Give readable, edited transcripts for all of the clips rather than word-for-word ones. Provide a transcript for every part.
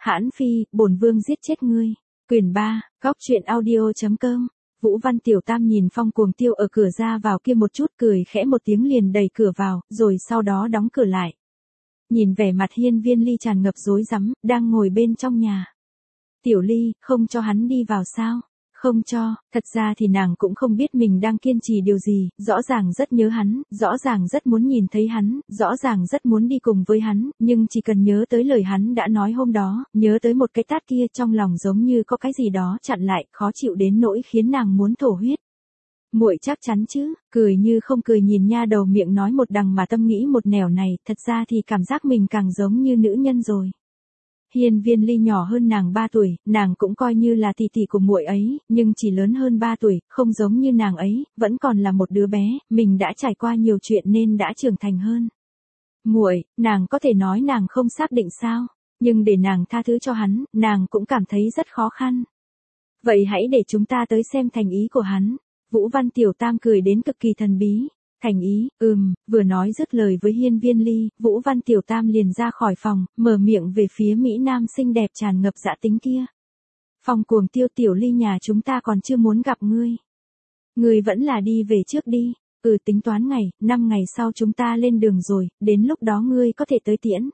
Hãn Phi, bổn vương giết chết ngươi. Quyền 3, góc truyện audio.com. Vũ Văn Tiểu Tam nhìn Phong Cuồng Tiêu ở cửa ra vào kia một chút, cười khẽ một tiếng liền đẩy cửa vào, rồi sau đó đóng cửa lại. Nhìn vẻ mặt Hiên Viên Ly tràn ngập rối rắm, đang ngồi bên trong nhà. Tiểu Ly, không cho hắn đi vào sao? Không cho, thật ra thì nàng cũng không biết mình đang kiên trì điều gì, rõ ràng rất nhớ hắn, rõ ràng rất muốn nhìn thấy hắn, rõ ràng rất muốn đi cùng với hắn, nhưng chỉ cần nhớ tới lời hắn đã nói hôm đó, nhớ tới một cái tát kia, trong lòng giống như có cái gì đó chặn lại, khó chịu đến nỗi khiến nàng muốn thổ huyết. Muội chắc chắn chứ? Cười như không cười nhìn nha đầu miệng nói một đằng mà tâm nghĩ một nẻo này, thật ra thì cảm giác mình càng giống như nữ nhân rồi. Hiên Viên Ly nhỏ hơn nàng 3 tuổi, nàng cũng coi như là tỷ tỷ của muội ấy, nhưng chỉ lớn hơn 3 tuổi, không giống như nàng ấy, vẫn còn là một đứa bé, mình đã trải qua nhiều chuyện nên đã trưởng thành hơn. Muội, nàng có thể nói nàng không xác định sao, nhưng để nàng tha thứ cho hắn, nàng cũng cảm thấy rất khó khăn. Vậy hãy để chúng ta tới xem thành ý của hắn. Vũ Văn Tiểu Tam cười đến cực kỳ thần bí. Thành ý, vừa nói dứt lời với Hiên Viên Ly, Vũ Văn Tiểu Tam liền ra khỏi phòng, mở miệng về phía Mỹ Nam xinh đẹp tràn ngập dã tính kia. Phong Cuồng Tiêu, Tiểu Ly nhà chúng ta còn chưa muốn gặp ngươi. Ngươi vẫn là đi về trước đi, tính toán ngày, 5 ngày sau chúng ta lên đường rồi, đến lúc đó ngươi có thể tới tiễn.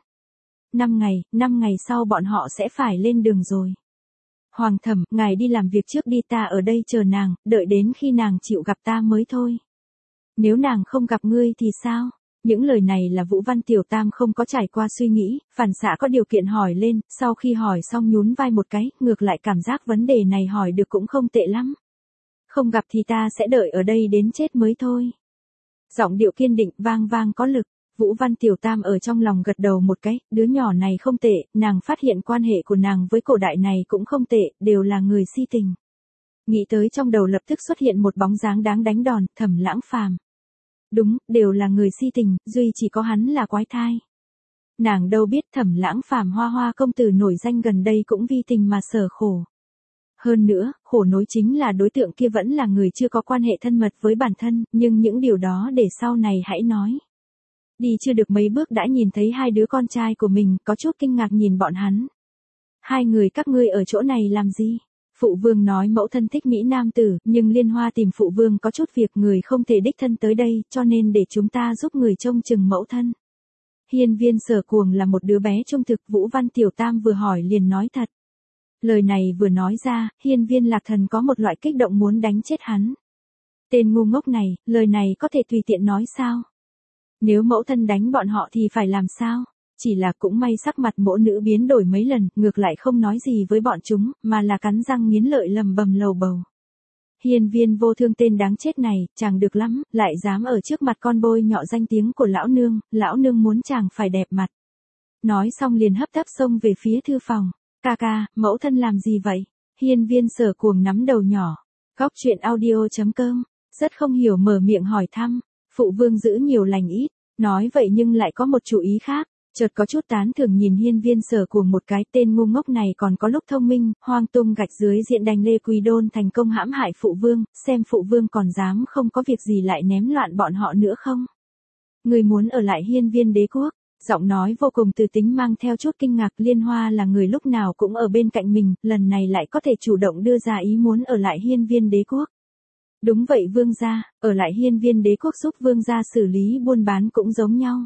5 ngày sau bọn họ sẽ phải lên đường rồi. Hoàng thẩm, ngài đi làm việc trước đi, ta ở đây chờ nàng, đợi đến khi nàng chịu gặp ta mới thôi. Nếu nàng không gặp ngươi thì sao? Những lời này là Vũ Văn Tiểu Tam không có trải qua suy nghĩ, phản xạ có điều kiện hỏi lên, sau khi hỏi xong nhún vai một cái, ngược lại cảm giác vấn đề này hỏi được cũng không tệ lắm. Không gặp thì ta sẽ đợi ở đây đến chết mới thôi. Giọng điệu kiên định, vang vang có lực. Vũ Văn Tiểu Tam ở trong lòng gật đầu một cái, đứa nhỏ này không tệ, nàng phát hiện quan hệ của nàng với cổ đại này cũng không tệ, đều là người si tình. Nghĩ tới trong đầu lập tức xuất hiện một bóng dáng đáng đánh đòn, Thẩm Lãng Phàm. Đúng, đều là người si tình, duy chỉ có hắn là quái thai. Nàng đâu biết Thẩm Lãng Phàm Hoa Hoa công tử nổi danh gần đây cũng vì tình mà sở khổ. Hơn nữa, khổ nối chính là đối tượng kia vẫn là người chưa có quan hệ thân mật với bản thân, nhưng những điều đó để sau này hãy nói. Đi chưa được mấy bước đã nhìn thấy hai đứa con trai của mình, có chút kinh ngạc nhìn bọn hắn. Hai người các ngươi ở chỗ này làm gì? Phụ vương nói mẫu thân thích Mỹ Nam tử, nhưng Liên Hoa tìm phụ vương có chút việc, người không thể đích thân tới đây, cho nên để chúng ta giúp người trông chừng mẫu thân. Hiên Viên Sở Cuồng là một đứa bé trung thực, Vũ Văn Tiểu Tam vừa hỏi liền nói thật. Lời này vừa nói ra, Hiên Viên Lạc Thần có một loại kích động muốn đánh chết hắn. Tên ngu ngốc này, lời này có thể tùy tiện nói sao? Nếu mẫu thân đánh bọn họ thì phải làm sao? Chỉ là cũng may sắc mặt mỗ nữ biến đổi mấy lần, ngược lại không nói gì với bọn chúng, mà là cắn răng nghiến lợi lầm bầm lầu bầu. Hiên Viên Vô Thương tên đáng chết này, chàng được lắm, lại dám ở trước mặt con bôi nhọ danh tiếng của lão nương muốn chàng phải đẹp mặt. Nói xong liền hấp tấp xông về phía thư phòng. Ca ca, mẫu thân làm gì vậy? Hiên Viên Sở Cuồng nắm đầu nhỏ. Góc truyện audio.com, rất không hiểu mở miệng hỏi thăm. Phụ vương giữ nhiều lành ít, nói vậy nhưng lại có một chủ ý khác. Chợt có chút tán thưởng nhìn Hiên Viên Sở Cuồng một cái, tên ngu ngốc này còn có lúc thông minh, hoang tung gạch dưới diện đành Lê Quỳ Đôn thành công hãm hại phụ vương, xem phụ vương còn dám không có việc gì lại ném loạn bọn họ nữa không? Người muốn ở lại Hiên Viên đế quốc? Giọng nói vô cùng từ tính mang theo chút kinh ngạc. Liên Hoa là người lúc nào cũng ở bên cạnh mình, lần này lại có thể chủ động đưa ra ý muốn ở lại Hiên Viên đế quốc. Đúng vậy vương gia, ở lại Hiên Viên đế quốc giúp vương gia xử lý buôn bán cũng giống nhau.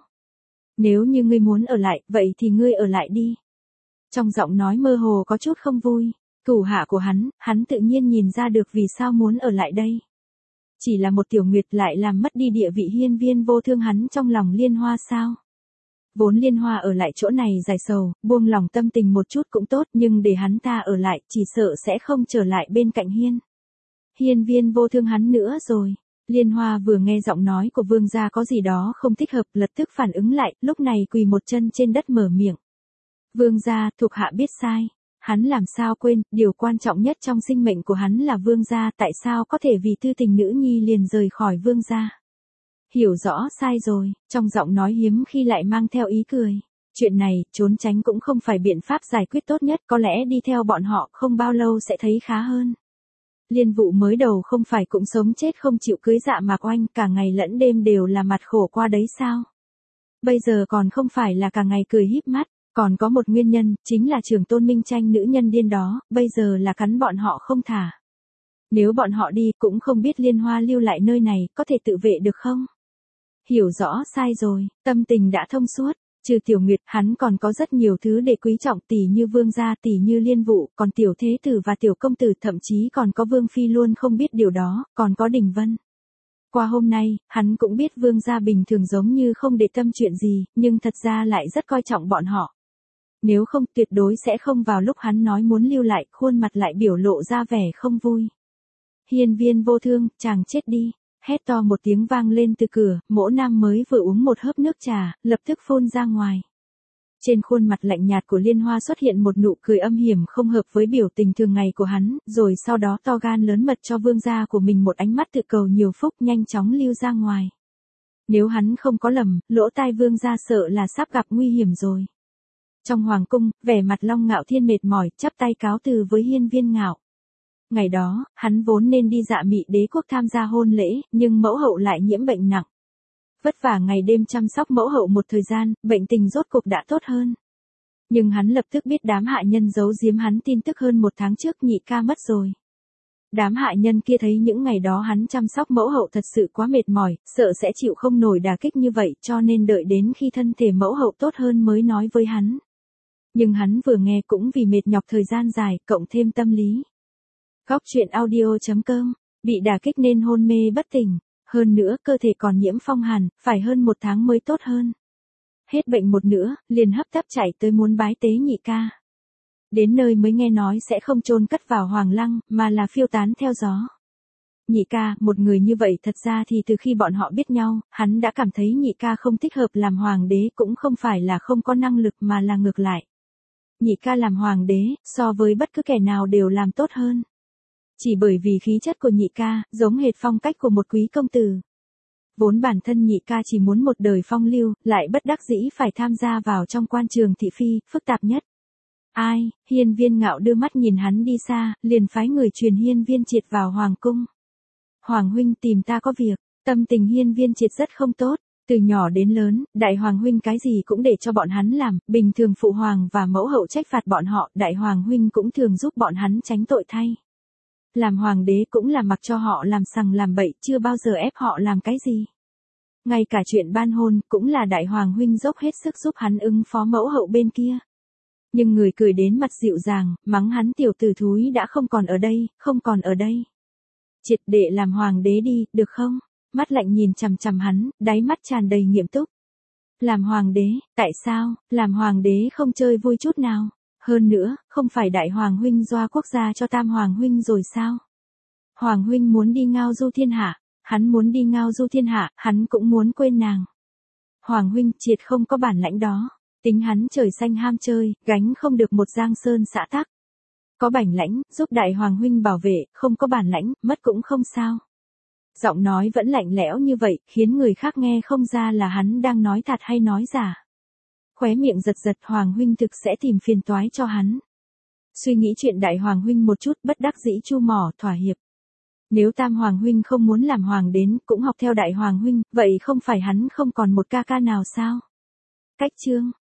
Nếu như ngươi muốn ở lại, vậy thì ngươi ở lại đi. Trong giọng nói mơ hồ có chút không vui. Thủ hạ của hắn tự nhiên nhìn ra được vì sao muốn ở lại đây. Chỉ là một tiểu nguyệt lại làm mất đi địa vị Hiên Viên Vô Thương hắn trong lòng Liên Hoa sao? Vốn Liên Hoa ở lại chỗ này giải sầu, buông lòng tâm tình một chút cũng tốt, nhưng để hắn ta ở lại, chỉ sợ sẽ không trở lại bên cạnh Hiên Viên Vô Thương hắn nữa rồi. Liên Hoa vừa nghe giọng nói của vương gia có gì đó không thích hợp, lập tức phản ứng lại, lúc này quỳ một chân trên đất mở miệng. Vương gia, thuộc hạ biết sai. Hắn làm sao quên, điều quan trọng nhất trong sinh mệnh của hắn là vương gia, tại sao có thể vì tư tình nữ nhi liền rời khỏi vương gia? Hiểu rõ sai rồi, trong giọng nói hiếm khi lại mang theo ý cười. Chuyện này, trốn tránh cũng không phải biện pháp giải quyết tốt nhất, có lẽ đi theo bọn họ không bao lâu sẽ thấy khá hơn. Liên Vụ mới đầu không phải cũng sống chết không chịu cưới Dạ Mạc Oanh, cả ngày lẫn đêm đều là mặt khổ qua đấy sao? Bây giờ còn không phải là cả ngày cười híp mắt, Còn có một nguyên nhân, chính là Trường Tôn Minh Tranh nữ nhân điên đó, bây giờ là cắn bọn họ không thả. Nếu bọn họ đi, cũng không biết Liên Hoa lưu lại nơi này, có thể tự vệ được không? Hiểu rõ sai rồi, tâm tình đã thông suốt. Trừ Tiểu Nguyệt, hắn còn có rất nhiều thứ để quý trọng, tỷ như vương gia, tỷ như Liên Vụ, còn Tiểu Thế Tử và Tiểu Công Tử, thậm chí còn có Vương Phi luôn không biết điều đó, còn có Đình Vân. Qua hôm nay, hắn cũng biết vương gia bình thường giống như không để tâm chuyện gì, nhưng thật ra lại rất coi trọng bọn họ. Nếu không, tuyệt đối sẽ không vào lúc hắn nói muốn lưu lại, khuôn mặt lại biểu lộ ra vẻ không vui. Hiên Viên Vô Thương, chàng chết đi. Hét to một tiếng vang lên từ cửa, Mỗ Nam mới vừa uống một hớp nước trà, lập tức phun ra ngoài. Trên khuôn mặt lạnh nhạt của Liên Hoa xuất hiện một nụ cười âm hiểm không hợp với biểu tình thường ngày của hắn, rồi sau đó to gan lớn mật cho vương gia của mình một ánh mắt tự cầu nhiều phúc, nhanh chóng lưu ra ngoài. Nếu hắn không có lầm, lỗ tai vương gia sợ là sắp gặp nguy hiểm rồi. Trong hoàng cung, vẻ mặt Long Ngạo Thiên mệt mỏi, chắp tay cáo từ với Hiên Viên Ngạo. Ngày đó, hắn vốn nên đi Dạ Mị Đế quốc tham gia hôn lễ, nhưng mẫu hậu lại nhiễm bệnh nặng. Vất vả ngày đêm chăm sóc mẫu hậu một thời gian, bệnh tình rốt cục đã tốt hơn. Nhưng hắn lập tức biết đám hạ nhân giấu giếm hắn tin tức hơn một tháng trước nhị ca mất rồi. Đám hạ nhân kia thấy những ngày đó hắn chăm sóc mẫu hậu thật sự quá mệt mỏi, sợ sẽ chịu không nổi đả kích như vậy, cho nên đợi đến khi thân thể mẫu hậu tốt hơn mới nói với hắn. Nhưng hắn vừa nghe cũng vì mệt nhọc thời gian dài, cộng thêm tâm lý. Góc truyện audio.com, bị đả kích nên hôn mê bất tỉnh, hơn nữa cơ thể còn nhiễm phong hàn, phải hơn một tháng mới tốt hơn. Hết bệnh một nữa, liền hấp tấp chạy tới muốn bái tế nhị ca. Đến nơi mới nghe nói sẽ không chôn cất vào hoàng lăng, mà là phiêu tán theo gió. Nhị ca, một người như vậy thật ra thì từ khi bọn họ biết nhau, hắn đã cảm thấy nhị ca không thích hợp làm hoàng đế, cũng không phải là không có năng lực mà là ngược lại. Nhị ca làm hoàng đế, so với bất cứ kẻ nào đều làm tốt hơn. Chỉ bởi vì khí chất của nhị ca, giống hệt phong cách của một quý công tử. Vốn bản thân nhị ca chỉ muốn một đời phong lưu, lại bất đắc dĩ phải tham gia vào trong quan trường thị phi, phức tạp nhất. Ai, Hiên Viên Ngạo đưa mắt nhìn hắn đi xa, liền phái người truyền Hiên Viên Triệt vào hoàng cung. Hoàng huynh tìm ta có việc, tâm tình Hiên Viên Triệt rất không tốt. Từ nhỏ đến lớn, đại hoàng huynh cái gì cũng để cho bọn hắn làm, bình thường phụ hoàng và mẫu hậu trách phạt bọn họ, đại hoàng huynh cũng thường giúp bọn hắn tránh tội thay. Làm hoàng đế cũng là mặc cho họ làm sằng làm bậy, chưa bao giờ ép họ làm cái gì. Ngay cả chuyện ban hôn, cũng là đại hoàng huynh dốc hết sức giúp hắn ứng phó mẫu hậu bên kia. Nhưng người cười đến mặt dịu dàng, mắng hắn tiểu tử thúi đã không còn ở đây, không còn ở đây. Triệt để làm hoàng đế đi, được không? Mắt lạnh nhìn chằm chằm hắn, đáy mắt tràn đầy nghiêm túc. Làm hoàng đế, tại sao, làm hoàng đế không chơi vui chút nào? Hơn nữa, không phải đại hoàng huynh doa quốc gia cho tam hoàng huynh rồi sao? Hoàng huynh muốn đi ngao du thiên hạ, hắn muốn đi ngao du thiên hạ, hắn cũng muốn quên nàng. Hoàng huynh Triệt không có bản lãnh đó, tính hắn trời xanh ham chơi, gánh không được một giang sơn xã tắc. Có bản lãnh, giúp đại hoàng huynh bảo vệ, không có bản lãnh, mất cũng không sao. Giọng nói vẫn lạnh lẽo như vậy, khiến người khác nghe không ra là hắn đang nói thật hay nói giả. Khóe miệng giật giật, hoàng huynh thực sẽ tìm phiền toái cho hắn. Suy nghĩ chuyện đại hoàng huynh một chút, bất đắc dĩ chu mỏ thỏa hiệp. Nếu tam hoàng huynh không muốn làm hoàng đến, cũng học theo đại hoàng huynh, vậy không phải hắn không còn một ca ca nào sao? Cách chương